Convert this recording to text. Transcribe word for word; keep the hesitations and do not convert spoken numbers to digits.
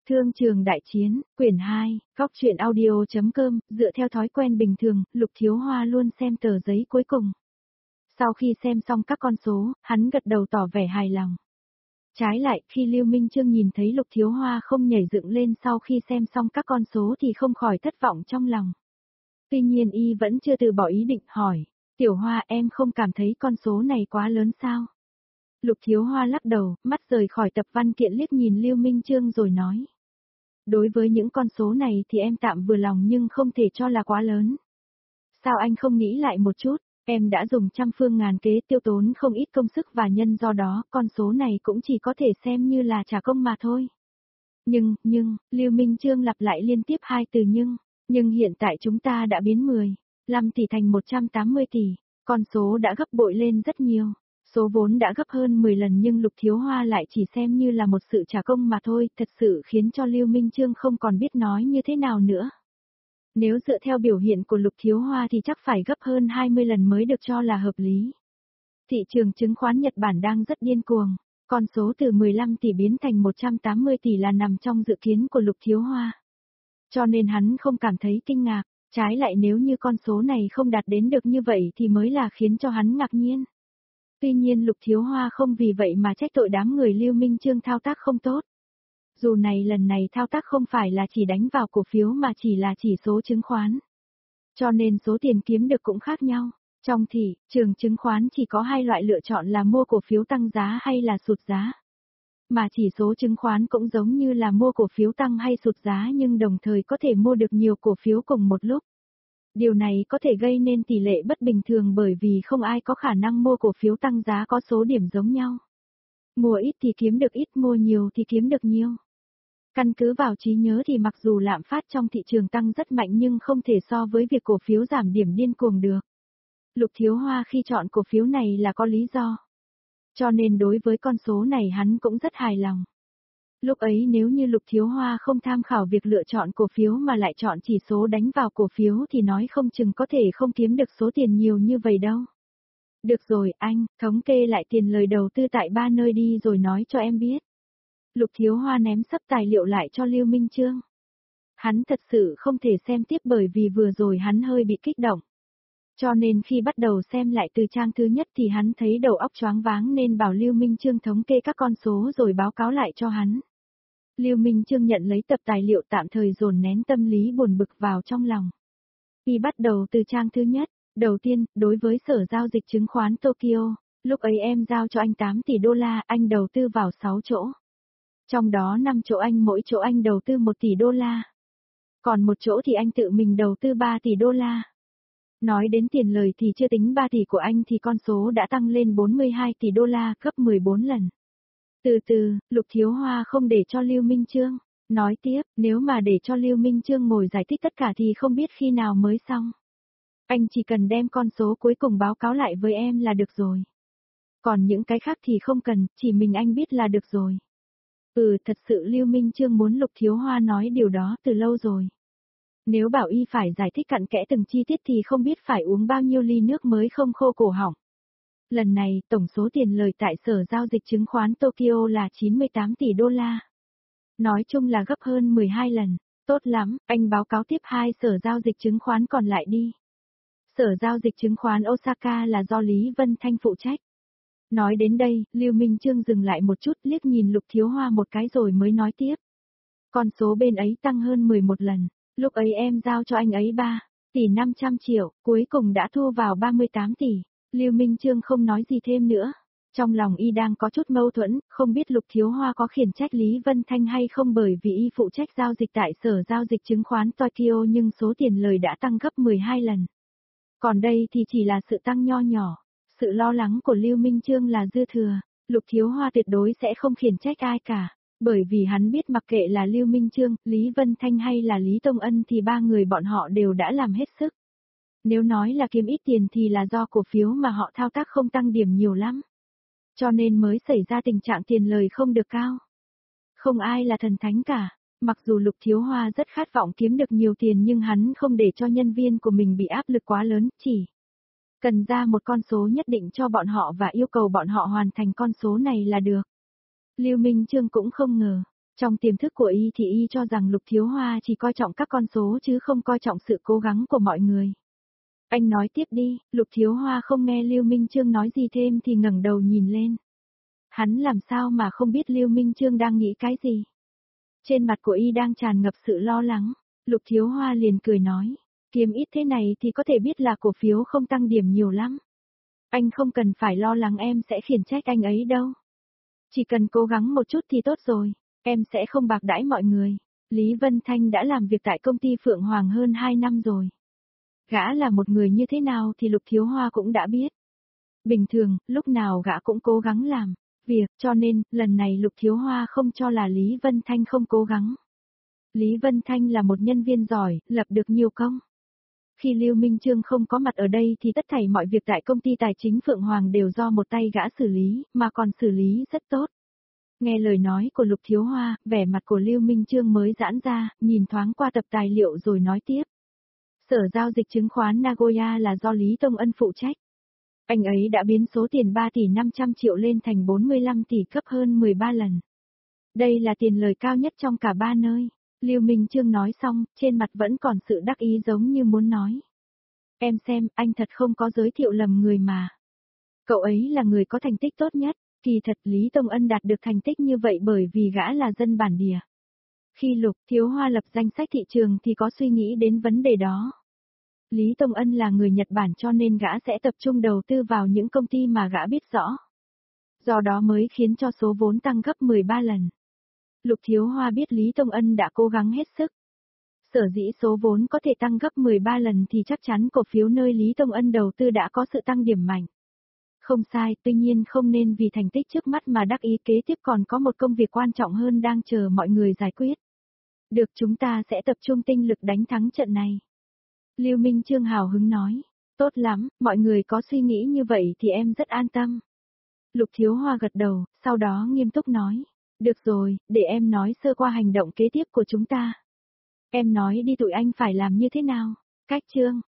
Thương trường đại chiến, quyển hai, góc truyện audio.com, dựa theo thói quen bình thường, Lục Thiếu Hoa luôn xem tờ giấy cuối cùng. Sau khi xem xong các con số, hắn gật đầu tỏ vẻ hài lòng. Trái lại, khi Lưu Minh Chương nhìn thấy Lục Thiếu Hoa không nhảy dựng lên sau khi xem xong các con số thì không khỏi thất vọng trong lòng. Tuy nhiên y vẫn chưa từ bỏ ý định hỏi, Tiểu Hoa em không cảm thấy con số này quá lớn sao? Lục Thiếu Hoa lắc đầu, mắt rời khỏi tập văn kiện liếc nhìn Lưu Minh Chương rồi nói. Đối với những con số này thì em tạm vừa lòng nhưng không thể cho là quá lớn. Sao anh không nghĩ lại một chút, em đã dùng trăm phương ngàn kế tiêu tốn không ít công sức và nhân do đó, con số này cũng chỉ có thể xem như là trả công mà thôi. Nhưng, nhưng, Lưu Minh Chương lặp lại liên tiếp hai từ nhưng, nhưng hiện tại chúng ta đã biến mười lăm tỷ thành một trăm tám mươi tỷ, con số đã gấp bội lên rất nhiều. Số vốn đã gấp hơn mười lần nhưng Lục Thiếu Hoa lại chỉ xem như là một sự trả công mà thôi, thật sự khiến cho Lưu Minh Chương không còn biết nói như thế nào nữa. Nếu dựa theo biểu hiện của Lục Thiếu Hoa thì chắc phải gấp hơn hai mươi lần mới được cho là hợp lý. Thị trường chứng khoán Nhật Bản đang rất điên cuồng, con số từ mười lăm tỷ biến thành một trăm tám mươi tỷ là nằm trong dự kiến của Lục Thiếu Hoa. Cho nên hắn không cảm thấy kinh ngạc, trái lại nếu như con số này không đạt đến được như vậy thì mới là khiến cho hắn ngạc nhiên. Tuy nhiên Lục Thiếu Hoa không vì vậy mà trách tội đám người Lưu Minh Chương thao tác không tốt. Dù này lần này thao tác không phải là chỉ đánh vào cổ phiếu mà chỉ là chỉ số chứng khoán. Cho nên số tiền kiếm được cũng khác nhau. Trong thị trường chứng khoán chỉ có hai loại lựa chọn là mua cổ phiếu tăng giá hay là sụt giá. Mà chỉ số chứng khoán cũng giống như là mua cổ phiếu tăng hay sụt giá nhưng đồng thời có thể mua được nhiều cổ phiếu cùng một lúc. Điều này có thể gây nên tỷ lệ bất bình thường bởi vì không ai có khả năng mua cổ phiếu tăng giá có số điểm giống nhau. Mua ít thì kiếm được ít, mua nhiều thì kiếm được nhiều. Căn cứ vào trí nhớ thì mặc dù lạm phát trong thị trường tăng rất mạnh nhưng không thể so với việc cổ phiếu giảm điểm điên cuồng được. Lục Thiếu Hoa khi chọn cổ phiếu này là có lý do. Cho nên đối với con số này hắn cũng rất hài lòng. Lúc ấy nếu như Lục Thiếu Hoa không tham khảo việc lựa chọn cổ phiếu mà lại chọn chỉ số đánh vào cổ phiếu thì nói không chừng có thể không kiếm được số tiền nhiều như vậy đâu. Được rồi anh, thống kê lại tiền lời đầu tư tại ba nơi đi rồi nói cho em biết. Lục Thiếu Hoa ném sắp tài liệu lại cho Lưu Minh Chương. Hắn thật sự không thể xem tiếp bởi vì vừa rồi hắn hơi bị kích động. Cho nên khi bắt đầu xem lại từ trang thứ nhất thì hắn thấy đầu óc choáng váng nên bảo Lưu Minh Chương thống kê các con số rồi báo cáo lại cho hắn. Lưu Minh Chương nhận lấy tập tài liệu tạm thời dồn nén tâm lý buồn bực vào trong lòng. Khi bắt đầu từ trang thứ nhất, đầu tiên, đối với sở giao dịch chứng khoán Tokyo, lúc ấy em giao cho anh tám tỷ đô la, anh đầu tư vào sáu chỗ. Trong đó năm chỗ anh mỗi chỗ anh đầu tư một tỷ đô la. Còn một chỗ thì anh tự mình đầu tư ba tỷ đô la. Nói đến tiền lời thì chưa tính ba tỷ của anh thì con số đã tăng lên bốn mươi hai tỷ đô la, gấp mười bốn lần. Từ từ, Lục Thiếu Hoa không để cho Lưu Minh Chương nói tiếp, nếu mà để cho Lưu Minh Chương ngồi giải thích tất cả thì không biết khi nào mới xong. Anh chỉ cần đem con số cuối cùng báo cáo lại với em là được rồi. Còn những cái khác thì không cần, chỉ mình anh biết là được rồi. Ừ, thật sự Lưu Minh Chương muốn Lục Thiếu Hoa nói điều đó từ lâu rồi. Nếu bảo y phải giải thích cặn kẽ từng chi tiết thì không biết phải uống bao nhiêu ly nước mới không khô cổ họng. Lần này, tổng số tiền lời tại sở giao dịch chứng khoán Tokyo là chín mươi tám tỷ đô la. Nói chung là gấp hơn mười hai lần. Tốt lắm, anh báo cáo tiếp hai sở giao dịch chứng khoán còn lại đi. Sở giao dịch chứng khoán Osaka là do Lý Vân Thanh phụ trách. Nói đến đây, Lưu Minh Chương dừng lại một chút liếc nhìn Lục Thiếu Hoa một cái rồi mới nói tiếp. Con số bên ấy tăng hơn mười một lần, lúc ấy em giao cho anh ấy ba tỷ năm trăm triệu, cuối cùng đã thu vào ba mươi tám tỷ. Lưu Minh Chương không nói gì thêm nữa. Trong lòng y đang có chút mâu thuẫn, không biết Lục Thiếu Hoa có khiển trách Lý Vân Thanh hay không bởi vì y phụ trách giao dịch tại sở giao dịch chứng khoán Tokyo nhưng số tiền lời đã tăng gấp mười hai lần. Còn đây thì chỉ là sự tăng nho nhỏ. Sự lo lắng của Lưu Minh Chương là dư thừa, Lục Thiếu Hoa tuyệt đối sẽ không khiển trách ai cả, bởi vì hắn biết mặc kệ là Lưu Minh Chương, Lý Vân Thanh hay là Lý Tông Ân thì ba người bọn họ đều đã làm hết sức. Nếu nói là kiếm ít tiền thì là do cổ phiếu mà họ thao tác không tăng điểm nhiều lắm. Cho nên mới xảy ra tình trạng tiền lời không được cao. Không ai là thần thánh cả, mặc dù Lục Thiếu Hoa rất khát vọng kiếm được nhiều tiền nhưng hắn không để cho nhân viên của mình bị áp lực quá lớn, chỉ cần ra một con số nhất định cho bọn họ và yêu cầu bọn họ hoàn thành con số này là được. Lưu Minh Chương cũng không ngờ, Trong tiềm thức của y thì y cho rằng Lục Thiếu Hoa chỉ coi trọng các con số chứ không coi trọng sự cố gắng của mọi người. Anh nói tiếp đi, Lục Thiếu Hoa không nghe Lưu Minh Chương nói gì thêm thì ngẩng đầu nhìn lên. Hắn làm sao mà không biết Lưu Minh Chương đang nghĩ cái gì. Trên mặt của y đang tràn ngập sự lo lắng, Lục Thiếu Hoa liền cười nói, kiếm ít thế này thì có thể biết là cổ phiếu không tăng điểm nhiều lắm. Anh không cần phải lo lắng em sẽ khiển trách anh ấy đâu. Chỉ cần cố gắng một chút thì tốt rồi, em sẽ không bạc đãi mọi người. Lý Vân Thanh đã làm việc tại công ty Phượng Hoàng hơn hai năm rồi. Gã là một người như thế nào thì Lục Thiếu Hoa cũng đã biết. Bình thường, lúc nào gã cũng cố gắng làm việc, cho nên, lần này Lục Thiếu Hoa không cho là Lý Vân Thanh không cố gắng. Lý Vân Thanh là một nhân viên giỏi, lập được nhiều công. Khi Lưu Minh Chương không có mặt ở đây thì tất thảy mọi việc tại công ty tài chính Phượng Hoàng đều do một tay gã xử lý, mà còn xử lý rất tốt. Nghe lời nói của Lục Thiếu Hoa, vẻ mặt của Lưu Minh Chương mới giãn ra, nhìn thoáng qua tập tài liệu rồi nói tiếp. Sở giao dịch chứng khoán Nagoya là do Lý Tông Ân phụ trách. Anh ấy đã biến số tiền ba tỷ năm trăm triệu lên thành bốn mươi lăm tỷ gấp hơn mười ba lần. Đây là tiền lời cao nhất trong cả ba nơi. Lưu Minh Chương nói xong, trên mặt vẫn còn sự đắc ý giống như muốn nói. Em xem, anh thật không có giới thiệu lầm người mà. Cậu ấy là người có thành tích tốt nhất, kỳ thật Lý Tông Ân đạt được thành tích như vậy bởi vì gã là dân bản địa. Khi Lục Thiếu Hoa lập danh sách thị trường thì có suy nghĩ đến vấn đề đó. Lý Tông Ân là người Nhật Bản cho nên gã sẽ tập trung đầu tư vào những công ty mà gã biết rõ. Do đó mới khiến cho số vốn tăng gấp mười ba lần. Lục Thiếu Hoa biết Lý Tông Ân đã cố gắng hết sức. Sở dĩ số vốn có thể tăng gấp mười ba lần thì chắc chắn cổ phiếu nơi Lý Tông Ân đầu tư đã có sự tăng điểm mạnh. Không sai, tuy nhiên không nên vì thành tích trước mắt mà đắc ý, kế tiếp còn có một công việc quan trọng hơn đang chờ mọi người giải quyết. Được, chúng ta sẽ tập trung tinh lực đánh thắng trận này. Lưu Minh Chương hào hứng nói, tốt lắm, mọi người có suy nghĩ như vậy thì em rất an tâm. Lục Thiếu Hoa gật đầu, sau đó nghiêm túc nói, được rồi, để em nói sơ qua hành động kế tiếp của chúng ta. Em nói đi, tụi anh phải làm như thế nào? Cách chương